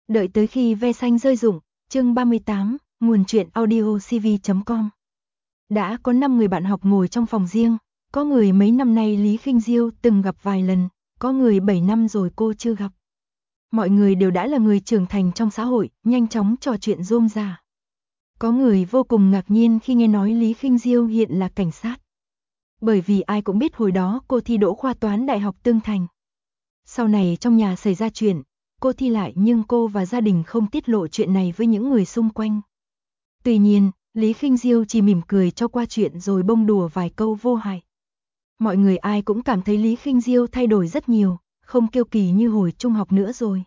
Đợi tới khi ve xanh rơi rụng, chương 38, nguồn truyện audio cv.com. Đã có 5 người bạn học ngồi trong phòng riêng, có người mấy năm nay Lý Khinh Diêu từng gặp vài lần, có người 7 năm rồi cô chưa gặp. Mọi người đều đã là người trưởng thành trong xã hội, nhanh chóng trò chuyện rôm rả. Có người vô cùng ngạc nhiên khi nghe nói Lý Khinh Diêu hiện là cảnh sát. Bởi vì ai cũng biết hồi đó cô thi đỗ khoa toán Đại học Tương Thành. Sau này trong nhà xảy ra chuyện, cô thi lại nhưng cô và gia đình không tiết lộ chuyện này với những người xung quanh. Tuy nhiên, Lý Khinh Diêu chỉ mỉm cười cho qua chuyện rồi bông đùa vài câu vô hại. Mọi người ai cũng cảm thấy Lý Khinh Diêu thay đổi rất nhiều, không kiêu kỳ như hồi trung học nữa rồi.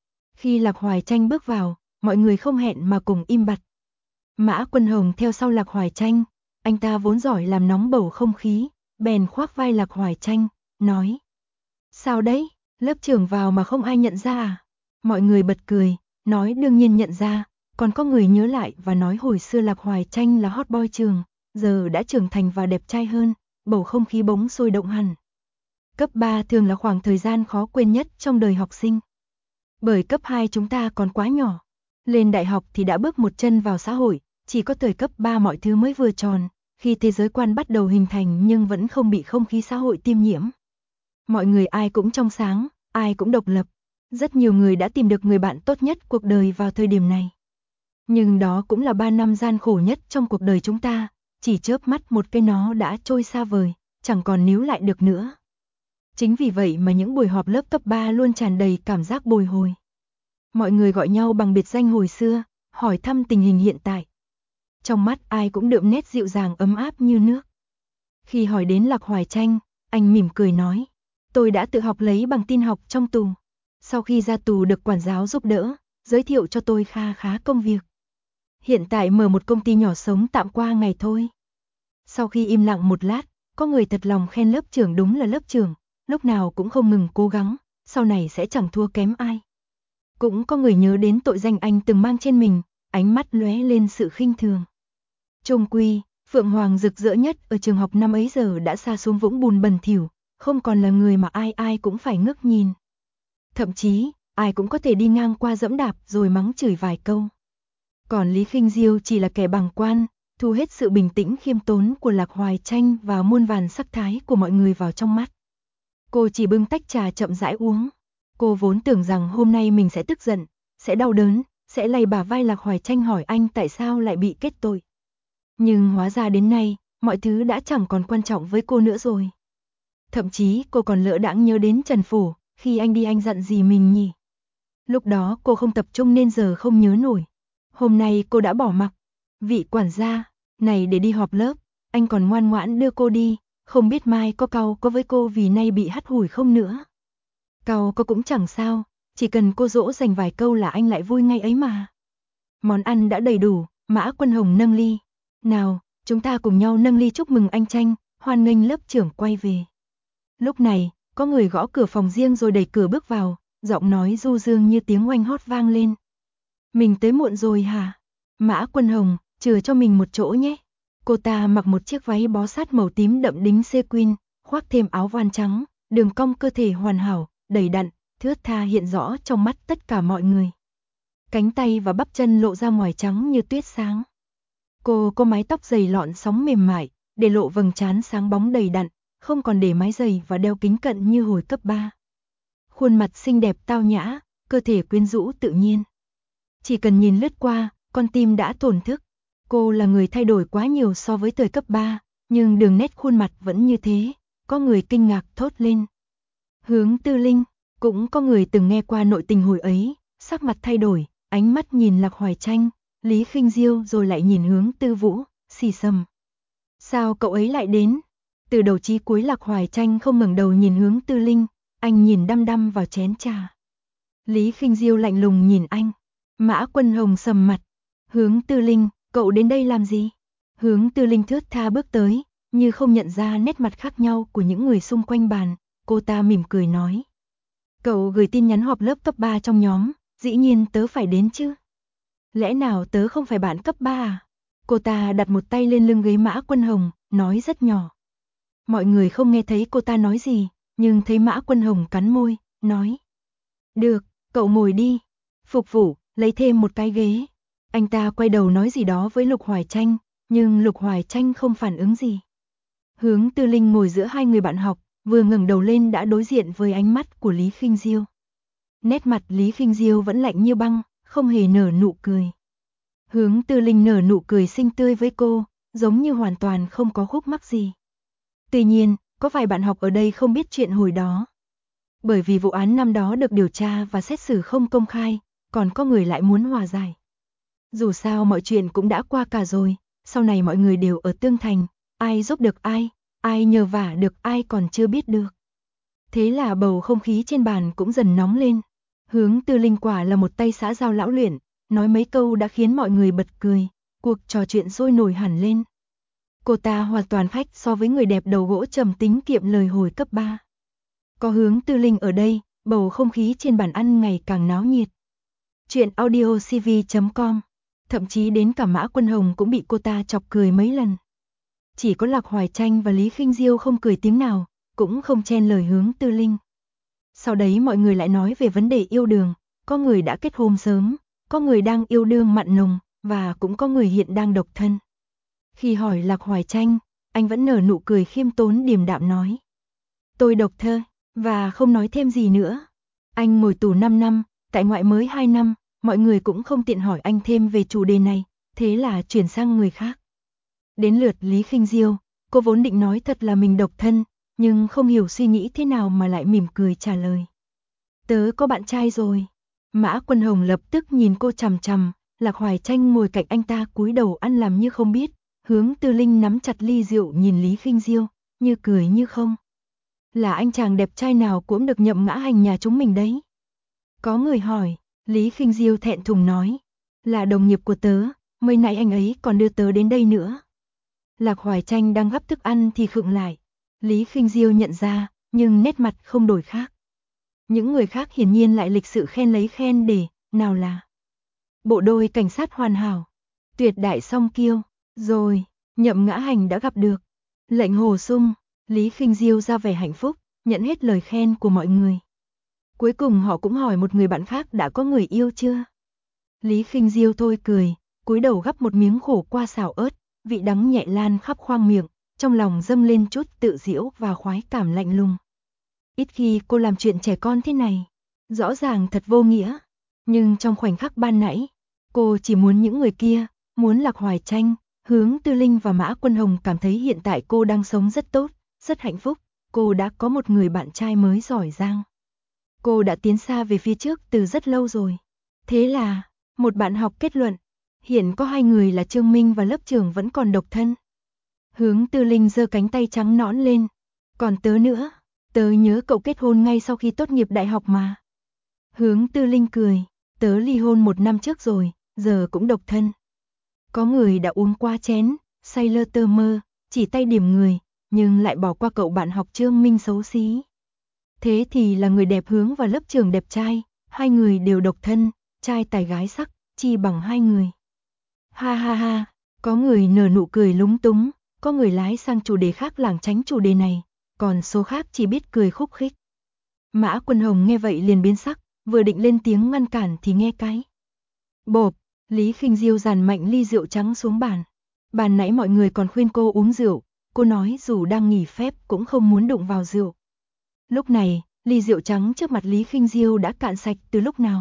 Khi Lạc Hoài Tranh bước vào, mọi người không hẹn mà cùng im bặt. Mã Quân Hồng theo sau Lạc Hoài Tranh, anh ta vốn giỏi làm nóng bầu không khí, bèn khoác vai Lạc Hoài Tranh, nói: "Sao đấy, lớp trưởng vào mà không ai nhận ra à?" Mọi người bật cười, nói đương nhiên nhận ra, còn có người nhớ lại và nói hồi xưa Lạc Hoài Tranh là hot boy trường, giờ đã trưởng thành và đẹp trai hơn, bầu không khí bỗng sôi động hẳn. Cấp 3 thường là khoảng thời gian khó quên nhất trong đời học sinh. Bởi cấp 2 chúng ta còn quá nhỏ, lên đại học thì đã bước một chân vào xã hội, chỉ có thời cấp 3 mọi thứ mới vừa tròn, khi thế giới quan bắt đầu hình thành nhưng vẫn không bị không khí xã hội tiêm nhiễm. Mọi người ai cũng trong sáng, ai cũng độc lập. Rất nhiều người đã tìm được người bạn tốt nhất cuộc đời vào thời điểm này. Nhưng đó cũng là 3 năm gian khổ nhất trong cuộc đời chúng ta, chỉ chớp mắt một cái nó đã trôi xa vời, chẳng còn níu lại được nữa. Chính vì vậy mà những buổi họp lớp cấp 3 luôn tràn đầy cảm giác bồi hồi. Mọi người gọi nhau bằng biệt danh hồi xưa, hỏi thăm tình hình hiện tại. Trong mắt ai cũng đượm nét dịu dàng ấm áp như nước. Khi hỏi đến Lạc Hoài Tranh, anh mỉm cười nói: "Tôi đã tự học lấy bằng tin học trong tù. Sau khi ra tù được quản giáo giúp đỡ, giới thiệu cho tôi kha khá công việc. Hiện tại mở một công ty nhỏ sống tạm qua ngày thôi." Sau khi im lặng một lát, có người thật lòng khen lớp trưởng đúng là lớp trưởng, lúc nào cũng không ngừng cố gắng, sau này sẽ chẳng thua kém ai. Cũng có người nhớ đến tội danh anh từng mang trên mình, ánh mắt lóe lên sự khinh thường. Chung quy, Phượng Hoàng rực rỡ nhất ở trường học năm ấy giờ đã sa xuống vũng bùn bẩn thỉu, không còn là người mà ai ai cũng phải ngước nhìn. Thậm chí, ai cũng có thể đi ngang qua dẫm đạp rồi mắng chửi vài câu. Còn Lý Khinh Diêu chỉ là kẻ bàng quan, thu hết sự bình tĩnh khiêm tốn của Lạc Hoài Tranh và muôn vàn sắc thái của mọi người vào trong mắt. Cô chỉ bưng tách trà chậm rãi uống. Cô vốn tưởng rằng hôm nay mình sẽ tức giận, sẽ đau đớn, sẽ lay bả vai Lạc Hoài Tranh hỏi anh tại sao lại bị kết tội. Nhưng hóa ra đến nay, mọi thứ đã chẳng còn quan trọng với cô nữa rồi. Thậm chí cô còn lỡ đãng nhớ đến Trần Phổ, khi anh đi anh dặn gì mình nhỉ? Lúc đó cô không tập trung nên giờ không nhớ nổi. Hôm nay cô đã bỏ mặc. Vị quản gia, này để đi họp lớp, anh còn ngoan ngoãn đưa cô đi, không biết mai có cau có với cô vì nay bị hắt hủi không nữa. Cau có cũng chẳng sao, chỉ cần cô dỗ dành vài câu là anh lại vui ngay ấy mà. Món ăn đã đầy đủ, Mã Quân Hồng nâng ly. Nào, chúng ta cùng nhau nâng ly chúc mừng anh Tranh, hoan nghênh lớp trưởng quay về. Lúc này, có người gõ cửa phòng riêng rồi đẩy cửa bước vào, giọng nói du dương như tiếng oanh hót vang lên. "Mình tới muộn rồi hả? Mã Quân Hồng, chừa cho mình một chỗ nhé." Cô ta mặc một chiếc váy bó sát màu tím đậm đính sequin, khoác thêm áo voan trắng, đường cong cơ thể hoàn hảo, đầy đặn, thướt tha hiện rõ trong mắt tất cả mọi người. Cánh tay và bắp chân lộ ra ngoài trắng như tuyết sáng. Cô có mái tóc dày lọn sóng mềm mại, để lộ vầng trán sáng bóng đầy đặn, không còn để mái dày và đeo kính cận như hồi cấp 3. Khuôn mặt xinh đẹp tao nhã, cơ thể quyến rũ tự nhiên. Chỉ cần nhìn lướt qua, con tim đã thổn thức. Cô là người thay đổi quá nhiều so với thời cấp 3, nhưng đường nét khuôn mặt vẫn như thế. Có người kinh ngạc thốt lên: "Hướng Tư Linh." Cũng có người từng nghe qua nội tình hồi ấy, sắc mặt thay đổi, ánh mắt nhìn Lạc Hoài Tranh, Lý Khinh Diêu rồi lại nhìn Hướng Tư Vũ, xì xầm: "Sao cậu ấy lại đến?" Từ đầu chí cuối Lạc Hoài Tranh không ngẩng đầu nhìn Hướng Tư Linh, anh nhìn đăm đăm vào chén trà. Lý Khinh Diêu lạnh lùng nhìn anh. Mã Quân Hồng sầm mặt: "Hướng Tư Linh, cậu đến đây làm gì?" Hướng Tư Linh thướt tha bước tới, như không nhận ra nét mặt khác nhau của những người xung quanh bàn, cô ta mỉm cười nói: "Cậu gửi tin nhắn họp lớp cấp 3 trong nhóm, dĩ nhiên tớ phải đến chứ. Lẽ nào tớ không phải bạn cấp 3 à?" Cô ta đặt một tay lên lưng ghế Mã Quân Hồng, nói rất nhỏ. Mọi người không nghe thấy cô ta nói gì, nhưng thấy Mã Quân Hồng cắn môi, nói: "Được, cậu ngồi đi." Phục vụ, lấy thêm một cái ghế. Anh ta quay đầu nói gì đó với Lục Hoài Tranh, nhưng Lục Hoài Tranh không phản ứng gì. Hướng Tư Linh ngồi giữa hai người bạn học, vừa ngẩng đầu lên đã đối diện với ánh mắt của Lý Khinh Diêu. Nét mặt Lý Khinh Diêu vẫn lạnh như băng, không hề nở nụ cười. Hướng Tư Linh nở nụ cười xinh tươi với cô, giống như hoàn toàn không có khúc mắc gì. Tuy nhiên, có vài bạn học ở đây không biết chuyện hồi đó. Bởi vì vụ án năm đó được điều tra và xét xử không công khai, còn có người lại muốn hòa giải. Dù sao mọi chuyện cũng đã qua cả rồi, sau này mọi người đều ở Tương Thành, ai giúp được ai nhờ vả được ai còn chưa biết được. Thế là bầu không khí trên bàn cũng dần nóng lên. Hướng Tư Linh quả là một tay xã giao lão luyện, nói mấy câu đã khiến mọi người bật cười, cuộc trò chuyện sôi nổi hẳn lên. Cô ta hoàn toàn khác so với người đẹp đầu gỗ trầm tính kiệm lời hồi cấp 3. Có Hướng Tư Linh ở đây, bầu không khí trên bàn ăn ngày càng náo nhiệt. Chuyện audiocv.com, thậm chí đến cả Mã Quân Hồng cũng bị cô ta chọc cười mấy lần. Chỉ có Lạc Hoài Tranh và Lý Khinh Diêu không cười tiếng nào, cũng không chen lời Hướng Tư Linh. Sau đấy mọi người lại nói về vấn đề yêu đương, có người đã kết hôn sớm, có người đang yêu đương mặn nồng, và cũng có người hiện đang độc thân. Khi hỏi Lạc Hoài Tranh, anh vẫn nở nụ cười khiêm tốn điềm đạm nói. Tôi độc thân, và không nói thêm gì nữa. Anh ngồi tù 5 năm, tại ngoại mới 2 năm, mọi người cũng không tiện hỏi anh thêm về chủ đề này, thế là chuyển sang người khác. Đến lượt Lý Khinh Diêu, cô vốn định nói thật là mình độc thân, nhưng không hiểu suy nghĩ thế nào mà lại mỉm cười trả lời. Tớ có bạn trai rồi. Mã Quân Hồng lập tức nhìn cô chằm chằm, Lạc Hoài Tranh ngồi cạnh anh ta cúi đầu ăn làm như không biết, Hướng Tư Linh nắm chặt ly rượu nhìn Lý Khinh Diêu, như cười như không. Là anh chàng đẹp trai nào cũng được nhậm ngã hành nhà chúng mình đấy. Có người hỏi, Lý Khinh Diêu thẹn thùng nói, là đồng nghiệp của tớ, mới nãy anh ấy còn đưa tớ đến đây nữa. Lạc Hoài Tranh đang gắp thức ăn thì khựng lại. Lý Khinh Diêu nhận ra, nhưng nét mặt không đổi khác. Những người khác hiển nhiên lại lịch sự khen lấy khen để, nào là bộ đôi cảnh sát hoàn hảo, tuyệt đại song kiêu, rồi, nhậm ngã hành đã gặp được. Lệnh hồ sung, Lý Khinh Diêu ra vẻ hạnh phúc, nhận hết lời khen của mọi người. Cuối cùng họ cũng hỏi một người bạn khác đã có người yêu chưa. Lý Khinh Diêu thôi cười, cúi đầu gắp một miếng khổ qua xào ớt, vị đắng nhẹ lan khắp khoang miệng, trong lòng dâng lên chút tự giễu và khoái cảm lạnh lùng. Ít khi cô làm chuyện trẻ con thế này, rõ ràng thật vô nghĩa, nhưng trong khoảnh khắc ban nãy, cô chỉ muốn những người kia, muốn Lạc Hoài Tranh, Hướng Tư Linh và Mã Quân Hồng cảm thấy hiện tại cô đang sống rất tốt, rất hạnh phúc, cô đã có một người bạn trai mới giỏi giang. Cô đã tiến xa về phía trước từ rất lâu rồi. Thế là, một bạn học kết luận, hiện có 2 người là Trương Minh và lớp trưởng vẫn còn độc thân. Hướng Tư Linh giơ cánh tay trắng nõn lên, còn tớ nữa, tớ nhớ cậu kết hôn ngay sau khi tốt nghiệp đại học mà. Hướng Tư Linh cười, tớ ly hôn 1 năm trước rồi, giờ cũng độc thân. Có người đã uống qua chén, say lơ tơ mơ, chỉ tay điểm người, nhưng lại bỏ qua cậu bạn học Trương Minh xấu xí. Thế thì là người đẹp Hướng và lớp trưởng đẹp trai, 2 người đều độc thân, trai tài gái sắc, chi bằng 2 người. Ha ha ha, có người nở nụ cười lúng túng, có người lái sang chủ đề khác lảng tránh chủ đề này, còn số khác chỉ biết cười khúc khích. Mã Quân Hồng nghe vậy liền biến sắc, vừa định lên tiếng ngăn cản thì nghe cái. Bộp, Lý Khinh Diêu dàn mạnh ly rượu trắng xuống bàn. Bàn nãy mọi người còn khuyên cô uống rượu, cô nói dù đang nghỉ phép cũng không muốn đụng vào rượu. Lúc này, ly rượu trắng trước mặt Lý Khinh Diêu đã cạn sạch từ lúc nào.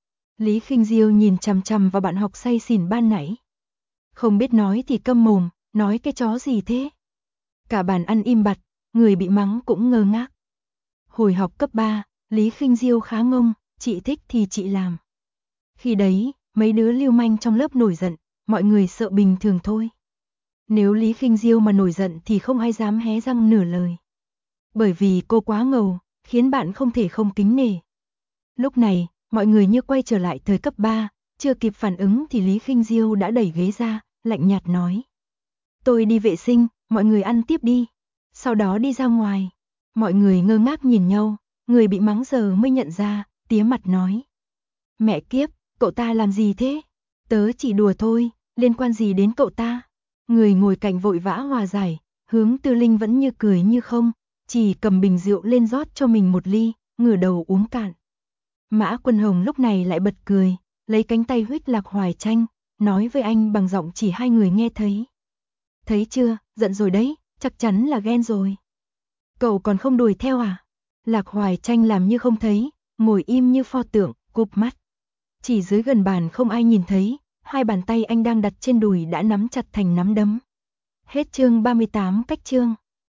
Lý Khinh Diêu nhìn chằm chằm vào bạn học say xỉn ban nãy. Không biết nói thì câm mồm, nói cái chó gì thế? Cả bàn ăn im bặt, người bị mắng cũng ngơ ngác. Hồi học cấp 3, Lý Khinh Diêu khá ngông, chị thích thì chị làm. Khi đấy, mấy đứa lưu manh trong lớp nổi giận, mọi người sợ bình thường thôi. Nếu Lý Khinh Diêu mà nổi giận thì không ai dám hé răng nửa lời. Bởi vì cô quá ngầu, khiến bạn không thể không kính nể. Lúc này, mọi người như quay trở lại thời cấp 3, chưa kịp phản ứng thì Lý Khinh Diêu đã đẩy ghế ra, lạnh nhạt nói. Tôi đi vệ sinh, mọi người ăn tiếp đi. Sau đó đi ra ngoài. Mọi người ngơ ngác nhìn nhau, người bị mắng giờ mới nhận ra, tía mặt nói. Mẹ kiếp, cậu ta làm gì thế? Tớ chỉ đùa thôi, liên quan gì đến cậu ta? Người ngồi cạnh vội vã hòa giải, Hướng Tư Linh vẫn như cười như không, chỉ cầm bình rượu lên rót cho mình một ly, ngửa đầu uống cạn. Mã Quân Hồng lúc này lại bật cười, lấy cánh tay huých Lạc Hoài Tranh, nói với anh bằng giọng chỉ hai người nghe thấy. Thấy chưa, giận rồi đấy, chắc chắn là ghen rồi. Cậu còn không đuổi theo à? Lạc Hoài Tranh làm như không thấy, ngồi im như pho tượng, cụp mắt. Chỉ dưới gần bàn không ai nhìn thấy, hai bàn tay anh đang đặt trên đùi đã nắm chặt thành nắm đấm. Hết chương 38 cách chương.